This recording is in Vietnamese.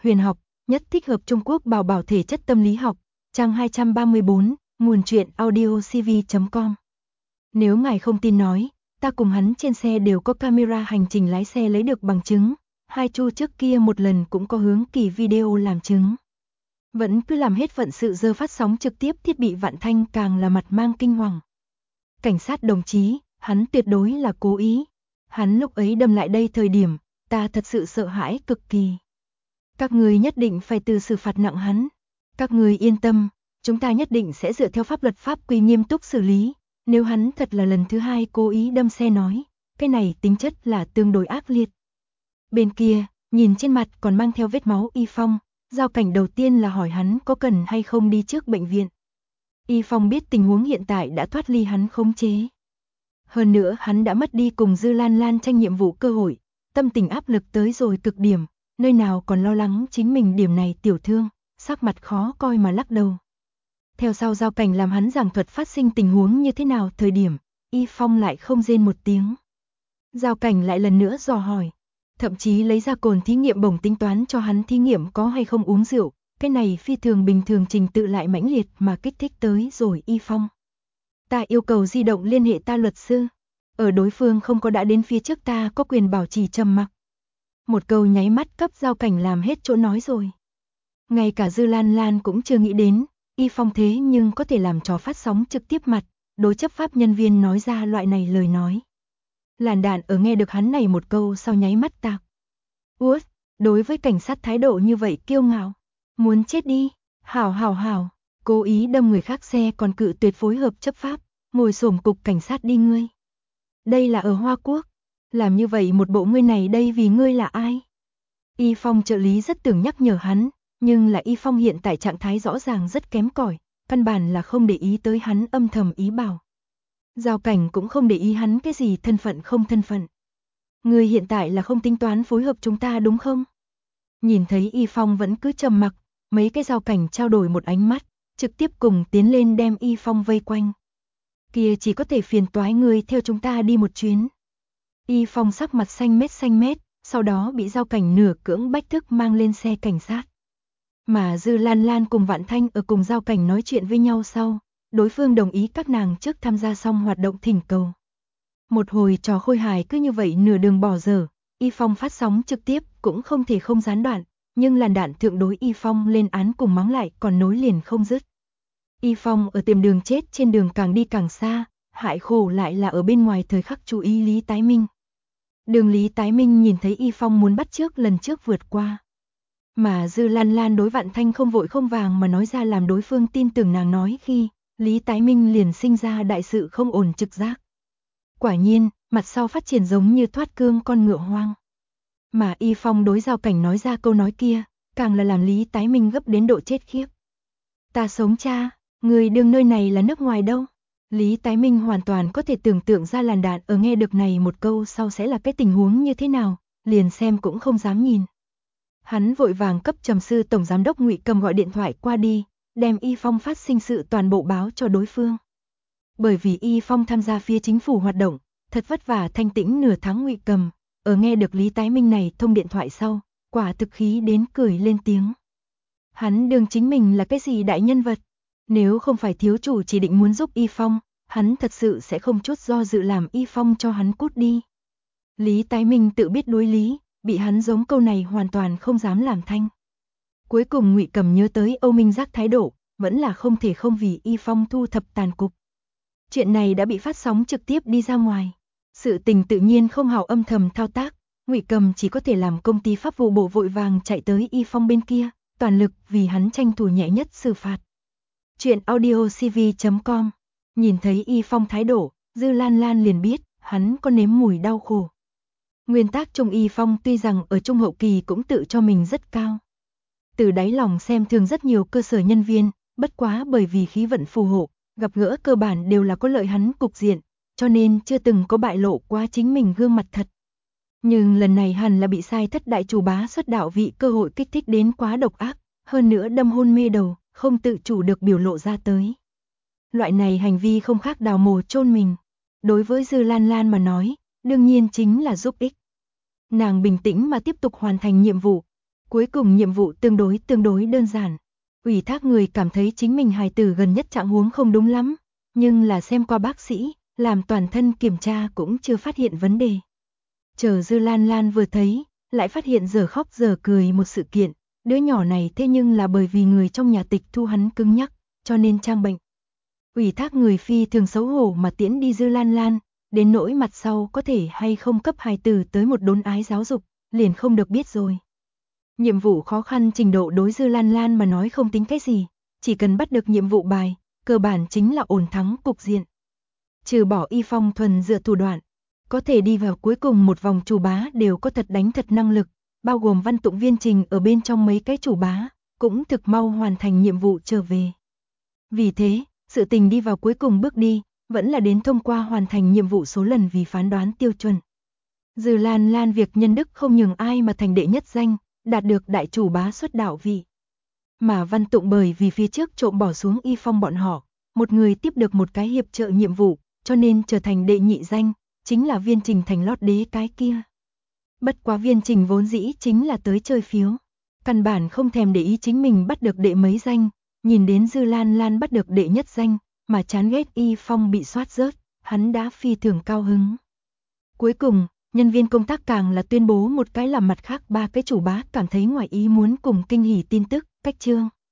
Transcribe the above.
huyền học, nhất thích hợp Trung Quốc bảo bảo thể chất tâm lý học, trang 234, nguồn truyện audiocv.com. Nếu ngài không tin nói, ta cùng hắn trên xe đều có camera hành trình lái xe lấy được bằng chứng, hai Chu trước kia một lần cũng có hướng kỳ video làm chứng. Vẫn cứ làm hết phận sự giờ phát sóng trực tiếp thiết bị Vạn Thanh càng là mặt mang kinh hoàng. Cảnh sát đồng chí, hắn tuyệt đối là cố ý. Hắn lúc ấy đâm lại đây thời điểm, ta thật sự sợ hãi cực kỳ. Các người nhất định phải từ xử phạt nặng hắn. Các người yên tâm, chúng ta nhất định sẽ dựa theo pháp luật pháp quy nghiêm túc xử lý. Nếu hắn thật là lần thứ hai cố ý đâm xe nói, cái này tính chất là tương đối ác liệt. Bên kia, nhìn trên mặt còn mang theo vết máu Y Phong, Giao Cảnh đầu tiên là hỏi hắn có cần hay không đi trước bệnh viện. Y Phong biết tình huống hiện tại đã thoát ly hắn khống chế. Hơn nữa hắn đã mất đi cùng Dư Lan Lan tranh nhiệm vụ cơ hội, tâm tình áp lực tới rồi cực điểm, nơi nào còn lo lắng chính mình điểm này tiểu thương, sắc mặt khó coi mà lắc đầu. Theo sau Giao Cảnh làm hắn giảng thuật phát sinh tình huống như thế nào thời điểm, Y Phong lại không rên một tiếng. Giao Cảnh lại lần nữa dò hỏi, thậm chí lấy ra cồn thí nghiệm bổng tính toán cho hắn thí nghiệm có hay không uống rượu, cái này phi thường bình thường trình tự lại mãnh liệt mà kích thích tới rồi Y Phong. Ta yêu cầu di động liên hệ ta luật sư, ở đối phương không có đã đến phía trước ta có quyền bảo trì trầm mặc. Một câu nháy mắt cấp Giao Cảnh làm hết chỗ nói rồi. Ngay cả Dư Lan Lan cũng chưa nghĩ đến, Y Phong thế nhưng có thể làm trò phát sóng trực tiếp mặt, đối chấp pháp nhân viên nói ra loại này lời nói. Làn đạn ở nghe được hắn này một câu sau nháy mắt tạc. Út, đối với cảnh sát thái độ như vậy kiêu ngạo, muốn chết đi, hảo, cố ý đâm người khác xe còn cự tuyệt phối hợp chấp pháp, ngồi xổm cục cảnh sát đi ngươi. Đây là ở Hoa Quốc, làm như vậy một bộ ngươi này đây vì ngươi là ai? Y Phong trợ lý rất tưởng nhắc nhở hắn, nhưng là Y Phong hiện tại trạng thái rõ ràng rất kém cỏi, căn bản là không để ý tới hắn âm thầm ý bảo. Giao Cảnh cũng không để ý hắn cái gì thân phận không thân phận. Ngươi hiện tại là không tính toán phối hợp chúng ta đúng không? Nhìn thấy Y Phong vẫn cứ trầm mặc, mấy cái Giao Cảnh trao đổi một ánh mắt, trực tiếp cùng tiến lên đem Y Phong vây quanh. Kia chỉ có thể phiền toái ngươi theo chúng ta đi một chuyến. Y Phong sắc mặt xanh mét, sau đó bị Giao Cảnh nửa cưỡng bách thức mang lên xe cảnh sát. Mà Dư Lan Lan cùng Vạn Thanh ở cùng Giao Cảnh nói chuyện với nhau sau, đối phương đồng ý các nàng trước tham gia xong hoạt động thỉnh cầu. Một hồi trò khôi hài cứ như vậy nửa đường bỏ dở, Y Phong phát sóng trực tiếp cũng không thể không gián đoạn, nhưng làn đạn thượng đối Y Phong lên án cùng mắng lại còn nối liền không dứt. Y Phong ở tiệm đường chết trên đường càng đi càng xa, hại khổ lại là ở bên ngoài thời khắc chú ý Lý Tái Minh. Đường Lý Tái Minh nhìn thấy Y Phong muốn bắt trước lần trước vượt qua. Mà Dư Lan Lan đối Vạn Thanh không vội không vàng mà nói ra làm đối phương tin tưởng nàng nói khi Lý Tái Minh liền sinh ra đại sự không ổn trực giác. Quả nhiên, mặt sau phát triển giống như thoát cương con ngựa hoang. Mà Y Phong đối Giao Cảnh nói ra câu nói kia, càng là làm Lý Tái Minh gấp đến độ chết khiếp. Ta sống cha, người đương nơi này là nước ngoài đâu. Lý Tái Minh hoàn toàn có thể tưởng tượng ra làn đạn ở nghe được này một câu sau sẽ là cái tình huống như thế nào, liền xem cũng không dám nhìn. Hắn vội vàng cấp trầm sư tổng giám đốc Ngụy Cầm gọi điện thoại qua đi, đem Y Phong phát sinh sự toàn bộ báo cho đối phương. Bởi vì Y Phong tham gia phía chính phủ hoạt động, thật vất vả thanh tĩnh nửa tháng Ngụy Cầm, ở nghe được Lý Tái Minh này thông điện thoại sau, quả thực khí đến cười lên tiếng. Hắn đương chính mình là cái gì đại nhân vật, nếu không phải thiếu chủ chỉ định muốn giúp Y Phong, hắn thật sự sẽ không chút do dự làm Y Phong cho hắn cút đi. Lý Tái Minh tự biết đối lý, bị hắn giống câu này hoàn toàn không dám làm thanh. Cuối cùng Ngụy Cầm nhớ tới Âu Minh Giác thái độ, vẫn là không thể không vì Y Phong thu thập tàn cục. Chuyện này đã bị phát sóng trực tiếp đi ra ngoài. Sự tình tự nhiên không hảo âm thầm thao tác, Ngụy Cầm chỉ có thể làm công ty pháp vụ bộ vội vàng chạy tới Y Phong bên kia, toàn lực vì hắn tranh thủ nhẹ nhất xử phạt. Chuyện audiocv.com. Nhìn thấy Y Phong thái độ, Dư Lan Lan liền biết, hắn có nếm mùi đau khổ. Nguyên tắc trong Y Phong tuy rằng ở trung hậu kỳ cũng tự cho mình rất cao. Từ đáy lòng xem thường rất nhiều cơ sở nhân viên, bất quá bởi vì khí vận phù hộ, gặp gỡ cơ bản đều là có lợi hắn cục diện, cho nên chưa từng có bại lộ qua chính mình gương mặt thật. Nhưng lần này hẳn là bị sai thất đại chủ bá xuất đạo vị cơ hội kích thích đến quá độc ác, hơn nữa đâm hôn mê đầu, không tự chủ được biểu lộ ra tới. Loại này hành vi không khác đào mồ chôn mình. Đối với Dư Lan Lan mà nói, đương nhiên chính là giúp ích. Nàng bình tĩnh mà tiếp tục hoàn thành nhiệm vụ. Cuối cùng nhiệm vụ tương đối đơn giản. Ủy thác người cảm thấy chính mình hài tử gần nhất trạng huống không đúng lắm, nhưng là xem qua bác sĩ, làm toàn thân kiểm tra cũng chưa phát hiện vấn đề. Chờ Dư Lan Lan vừa thấy, lại phát hiện giờ khóc giờ cười một sự kiện, đứa nhỏ này thế nhưng là bởi vì người trong nhà tịch thu hắn cứng nhắc, cho nên trang bệnh. Ủy thác người phi thường xấu hổ mà tiễn đi Dư Lan Lan, đến nỗi mặt sau có thể hay không cấp hài tử tới một đốn ái giáo dục, liền không được biết rồi. Nhiệm vụ khó khăn trình độ đối Dư Lan Lan mà nói không tính cái gì, chỉ cần bắt được nhiệm vụ bài, cơ bản chính là ổn thắng cục diện. Trừ bỏ Y Phong thuần dựa thủ đoạn, có thể đi vào cuối cùng một vòng chủ bá đều có thật đánh thật năng lực, bao gồm Văn Tụng Viên Trình ở bên trong mấy cái chủ bá, cũng thực mau hoàn thành nhiệm vụ trở về. Vì thế, sự tình đi vào cuối cùng bước đi, vẫn là đến thông qua hoàn thành nhiệm vụ số lần vì phán đoán tiêu chuẩn. Dư Lan Lan việc nhân đức không nhường ai mà thành đệ nhất danh, đạt được đại chủ bá xuất đạo vị. Mà Văn Tụng bởi vì phía trước trộm bỏ xuống Y Phong bọn họ, một người tiếp được một cái hiệp trợ nhiệm vụ, cho nên trở thành đệ nhị danh, chính là Viên Trình thành lót đế cái kia. Bất quá Viên Trình vốn dĩ chính là tới chơi phiếu, căn bản không thèm để ý chính mình bắt được đệ mấy danh, nhìn đến Dư Lan Lan bắt được đệ nhất danh, mà chán ghét Y Phong bị soát rớt, hắn đã phi thường cao hứng. Cuối cùng, nhân viên công tác càng là tuyên bố một cái làm mặt khác ba cái chủ bá cảm thấy ngoài ý muốn cùng kinh hỉ tin tức, cách chương.